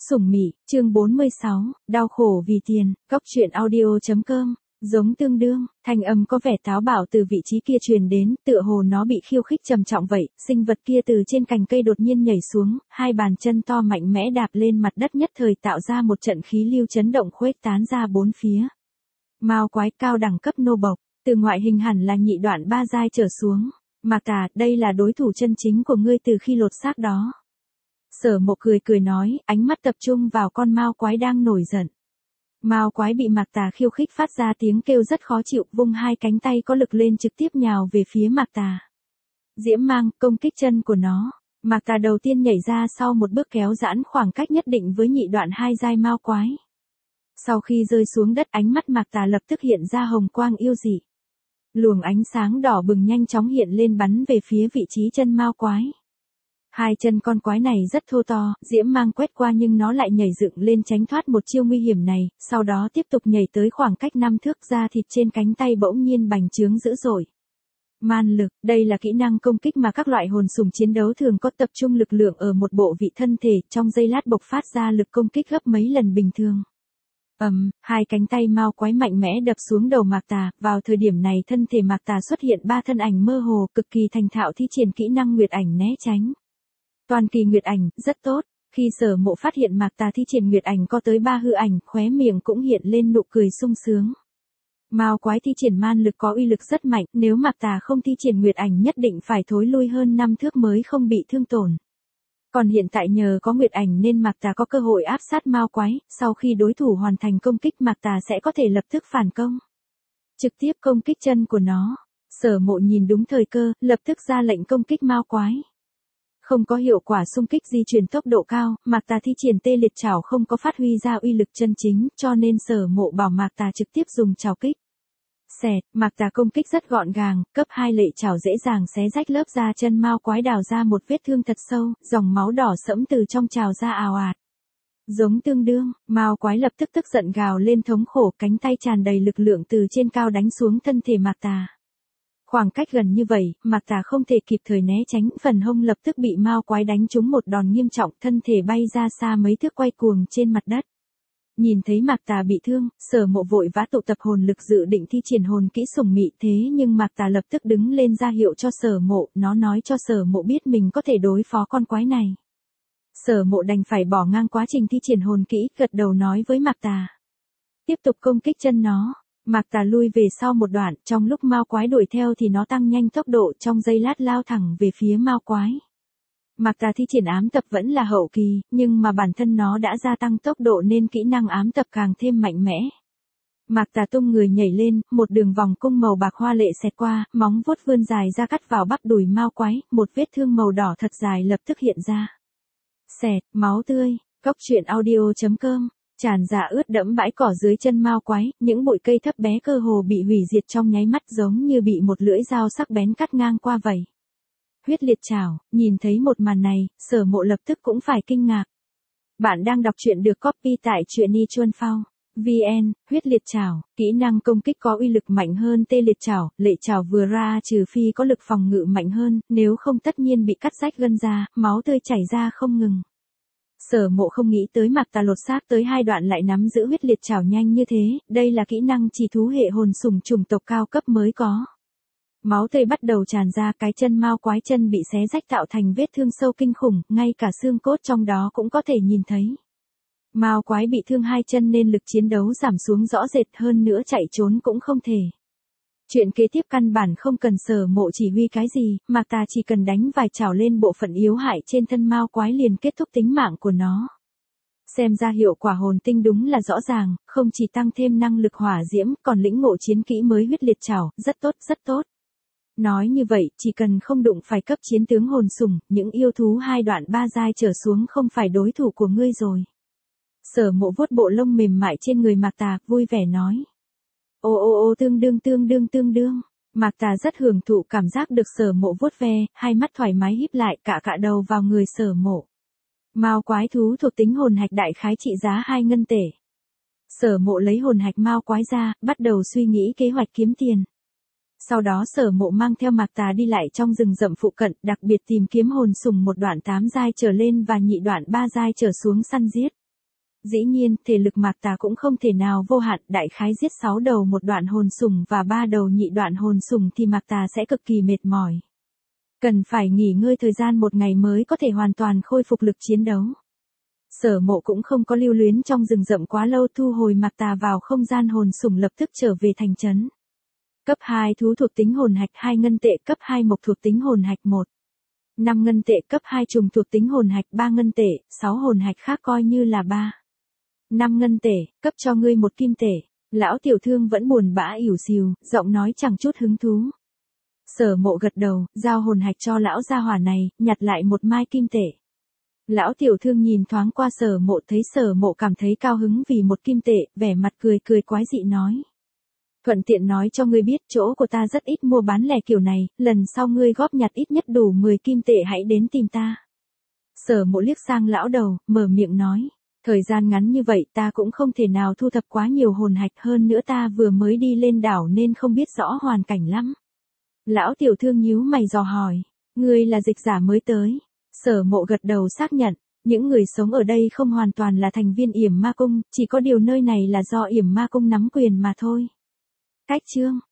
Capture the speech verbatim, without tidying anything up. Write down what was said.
Sủng Mị, chương bốn mươi sáu, đau khổ vì tiền, góc truyện audio.com, giống tương đương, thanh âm có vẻ táo bạo từ vị trí kia truyền đến, tựa hồ nó bị khiêu khích trầm trọng vậy, sinh vật kia từ trên cành cây đột nhiên nhảy xuống, hai bàn chân to mạnh mẽ đạp lên mặt đất nhất thời tạo ra một trận khí lưu chấn động khuếch tán ra bốn phía. Mao quái cao đẳng cấp nô bộc, từ ngoại hình hẳn là nhị đoạn ba giai trở xuống, Mạc Tà, đây là đối thủ chân chính của ngươi từ khi lột xác đó. Sở Mộ cười cười nói, ánh mắt tập trung vào con Mao quái đang nổi giận. Mao quái bị Mạc Tà khiêu khích phát ra tiếng kêu rất khó chịu, vung hai cánh tay có lực lên trực tiếp nhào về phía Mạc Tà. Diễm mang, công kích chân của nó. Mạc Tà đầu tiên nhảy ra sau một bước kéo giãn khoảng cách nhất định với nhị đoạn hai giai Mao quái. Sau khi rơi xuống đất, ánh mắt Mạc Tà lập tức hiện ra hồng quang yêu dị. Luồng ánh sáng đỏ bừng nhanh chóng hiện lên bắn về phía vị trí chân Mao quái. Hai chân con quái này rất thô to, diễm mang quét qua nhưng nó lại nhảy dựng lên tránh thoát một chiêu nguy hiểm này, sau đó tiếp tục nhảy tới khoảng cách năm thước, da thịt trên cánh tay bỗng nhiên bành trướng dữ dội. Man lực, đây là kỹ năng công kích mà các loại hồn sùng chiến đấu thường có, tập trung lực lượng ở một bộ vị thân thể, trong giây lát bộc phát ra lực công kích gấp mấy lần bình thường. Ầm, um, hai cánh tay Mao quái mạnh mẽ đập xuống đầu Mạc Tà, vào thời điểm này thân thể Mạc Tà xuất hiện ba thân ảnh mơ hồ, cực kỳ thành thạo thi triển kỹ năng Nguyệt ảnh né tránh. Toàn kỳ Nguyệt ảnh, rất tốt. Khi Sở Mộ phát hiện Mạc Tà thi triển Nguyệt ảnh có tới ba hư ảnh, khóe miệng cũng hiện lên nụ cười sung sướng. Mao quái thi triển man lực có uy lực rất mạnh, nếu Mạc Tà không thi triển Nguyệt ảnh nhất định phải thối lui hơn năm thước mới không bị thương tổn. Còn hiện tại nhờ có Nguyệt ảnh nên Mạc Tà có cơ hội áp sát Mao quái, sau khi đối thủ hoàn thành công kích Mạc Tà sẽ có thể lập tức phản công. Trực tiếp công kích chân của nó. Sở Mộ nhìn đúng thời cơ, lập tức ra lệnh công kích Mao quái. Không có hiệu quả xung kích di chuyển tốc độ cao, Mạc Tà thi triển tê liệt trảo không có phát huy ra uy lực chân chính, cho nên Sở Mộ bảo Mạc Tà trực tiếp dùng trảo kích. Xẹt, Mạc Tà công kích rất gọn gàng, cấp hai lệ trảo dễ dàng xé rách lớp da chân Mao quái, đào ra một vết thương thật sâu, dòng máu đỏ sẫm từ trong trào ra ào ạt. Giống tương đương, Mao quái lập tức tức giận gào lên thống khổ, cánh tay tràn đầy lực lượng từ trên cao đánh xuống thân thể Mạc Tà. Khoảng cách gần như vậy, Mạc Tà không thể kịp thời né tránh, phần hông lập tức bị Mao quái đánh trúng một đòn nghiêm trọng, thân thể bay ra xa mấy thước quay cuồng trên mặt đất. Nhìn thấy Mạc Tà bị thương, Sở Mộ vội vã tụ tập hồn lực dự định thi triển hồn kỹ Sủng Mị, thế nhưng Mạc Tà lập tức đứng lên ra hiệu cho Sở Mộ, nó nói cho Sở Mộ biết mình có thể đối phó con quái này. Sở Mộ đành phải bỏ ngang quá trình thi triển hồn kỹ, gật đầu nói với Mạc Tà. Tiếp tục công kích chân nó. Mạc Tà lui về sau một đoạn, trong lúc Mao quái đuổi theo thì nó tăng nhanh tốc độ, trong giây lát lao thẳng về phía Mao quái. Mạc Tà thi triển ám tập vẫn là hậu kỳ, nhưng mà bản thân nó đã gia tăng tốc độ nên kỹ năng ám tập càng thêm mạnh mẽ. Mạc Tà tung người nhảy lên, một đường vòng cung màu bạc hoa lệ xẹt qua, móng vuốt vươn dài ra cắt vào bắp đùi Mao quái, một vết thương màu đỏ thật dài lập tức hiện ra. Xẹt, máu tươi, góc truyện audio.com. Tràn ra ướt đẫm bãi cỏ dưới chân Mao quái, những bụi cây thấp bé cơ hồ bị hủy diệt trong nháy mắt, giống như bị một lưỡi dao sắc bén cắt ngang qua vậy. Huyết liệt trảo, nhìn thấy một màn này, Sở Mộ lập tức cũng phải kinh ngạc. Bạn đang đọc truyện được copy tại truyện i chuan phao chấm vn. Huyết liệt trảo, kỹ năng công kích có uy lực mạnh hơn tê liệt trảo, lệ trảo vừa ra trừ phi có lực phòng ngự mạnh hơn, nếu không tất nhiên bị cắt rách gân ra, máu tươi chảy ra không ngừng. Sở Mộ không nghĩ tới Mạc Tà lột xác tới hai đoạn lại nắm giữ huyết liệt trảo nhanh như thế, đây là kỹ năng chỉ thú hệ hồn sủng chủng tộc cao cấp mới có. Máu tươi bắt đầu tràn ra, cái chân Mao quái chân bị xé rách tạo thành vết thương sâu kinh khủng, ngay cả xương cốt trong đó cũng có thể nhìn thấy. Mao quái bị thương hai chân nên lực chiến đấu giảm xuống rõ rệt, hơn nữa chạy trốn cũng không thể. Chuyện kế tiếp căn bản không cần Sở Mộ chỉ huy cái gì, Mạc Tà chỉ cần đánh vài chảo lên bộ phận yếu hại trên thân Mao quái liền kết thúc tính mạng của nó. Xem ra hiệu quả hồn tinh đúng là rõ ràng, không chỉ tăng thêm năng lực hỏa diễm, còn lĩnh ngộ chiến kỹ mới huyết liệt trảo, rất tốt, rất tốt. Nói như vậy, chỉ cần không đụng phải cấp chiến tướng hồn sủng, những yêu thú hai đoạn ba giai trở xuống không phải đối thủ của ngươi rồi. Sở Mộ vuốt bộ lông mềm mại trên người Mạc Tà, vui vẻ nói. Ô ô ô tương đương tương đương tương đương. Mạc Tà rất hưởng thụ cảm giác được Sở Mộ vuốt ve, hai mắt thoải mái híp lại, cả cả đầu vào người Sở Mộ. Mao quái thú thuộc tính hồn hạch đại khái trị giá hai ngân tệ. Sở Mộ lấy hồn hạch Mao quái ra, bắt đầu suy nghĩ kế hoạch kiếm tiền. Sau đó Sở Mộ mang theo Mạc Tà đi lại trong rừng rậm phụ cận, đặc biệt tìm kiếm hồn sủng một đoạn tám giai trở lên và nhị đoạn ba giai trở xuống săn giết. Dĩ nhiên, thể lực Mạc Tà cũng không thể nào vô hạn, đại khái giết sáu đầu một đoạn hồn sủng và ba đầu nhị đoạn hồn sủng thì Mạc Tà sẽ cực kỳ mệt mỏi. Cần phải nghỉ ngơi thời gian một ngày mới có thể hoàn toàn khôi phục lực chiến đấu. Sở Mộ cũng không có lưu luyến trong rừng rậm quá lâu, thu hồi Mạc Tà vào không gian hồn sủng lập tức trở về thành trấn. Cấp hai thú thuộc tính hồn hạch hai ngân tệ, cấp hai mộc thuộc tính hồn hạch một. năm ngân tệ, cấp hai trùng thuộc tính hồn hạch ba ngân tệ, sáu hồn hạch khác coi như là ba. năm ngân tệ, cấp cho ngươi một kim tệ. Lão tiểu thương vẫn buồn bã ỉu xìu, giọng nói chẳng chút hứng thú. Sở Mộ gật đầu, giao hồn hạch cho lão gia hỏa này, nhặt lại một mai kim tệ. Lão tiểu thương nhìn thoáng qua Sở Mộ, thấy Sở Mộ cảm thấy cao hứng vì một kim tệ, vẻ mặt cười cười quái dị nói. Thuận tiện nói cho ngươi biết, chỗ của ta rất ít mua bán lẻ kiểu này, lần sau ngươi góp nhặt ít nhất đủ mười kim tệ hãy đến tìm ta. Sở Mộ liếc sang lão đầu, mở miệng nói. Thời gian ngắn như vậy ta cũng không thể nào thu thập quá nhiều hồn hạch, hơn nữa ta vừa mới đi lên đảo nên không biết rõ hoàn cảnh lắm. Lão tiểu thương nhíu mày dò hỏi, ngươi là dịch giả mới tới. Sở Mộ gật đầu xác nhận, những người sống ở đây không hoàn toàn là thành viên Yểm Ma Cung, chỉ có điều nơi này là do Yểm Ma Cung nắm quyền mà thôi. Cách chương